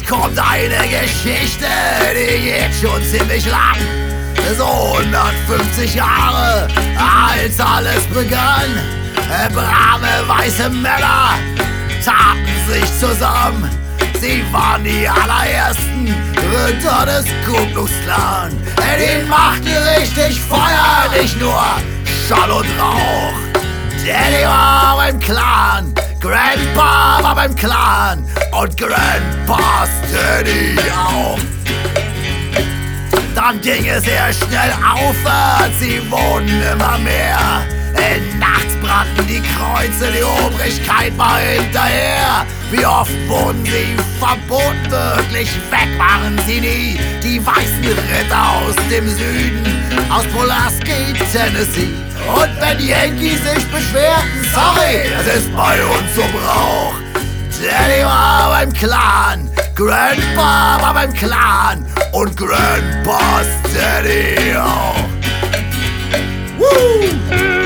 kommt eine Geschichte, die geht schon ziemlich lang. So 150 Jahre, als alles begann. Brave weiße Männer taten sich zusammen. Sie waren die allerersten Ritter des Ku Klux Klan. Die machten richtig Feuer, nicht nur Schall und Rauch. Daddy war beim Clan, Grandpa war beim Clan und Grandpa's Daddy auch. Dann ging es sehr schnell aufwärts, sie wurden immer mehr. Nachts brannten die Kreuze, die Obrigkeit war hinterher. Wie oft wurden sie verboten, wirklich weg waren sie nie. Die weißen Ritter aus dem Süden, aus Pulaski, Tennessee. Und wenn die Yankees sich beschwerten, sorry, das ist bei uns so Brauch. Daddy war beim Clan, Grandpa war beim Clan und Grandpa's Daddy auch. Woo!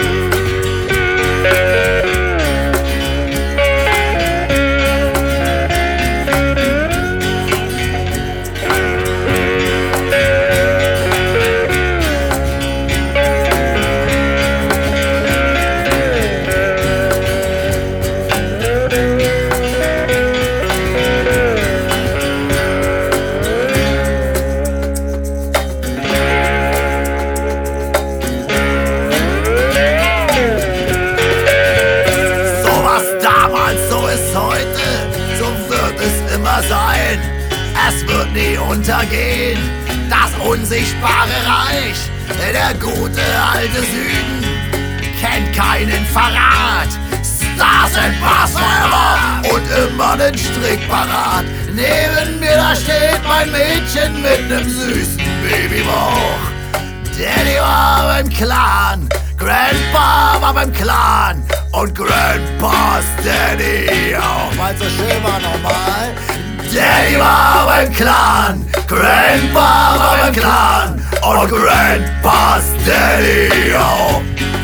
Sein. Es wird nie untergehen, das unsichtbare Reich. Der gute alte Süden kennt keinen Verrat. Stars and Bars forever und immer den Strick parat. Neben mir da steht mein Mädchen mit nem süßen Babybauch. Daddy war beim Clan, Grandpa war beim Clan und Grandpa's Daddy auch. Weil's so schön war nochmal. Daddy war beim Clan, Grandpa war beim Clan und Grandpa's Daddy auch.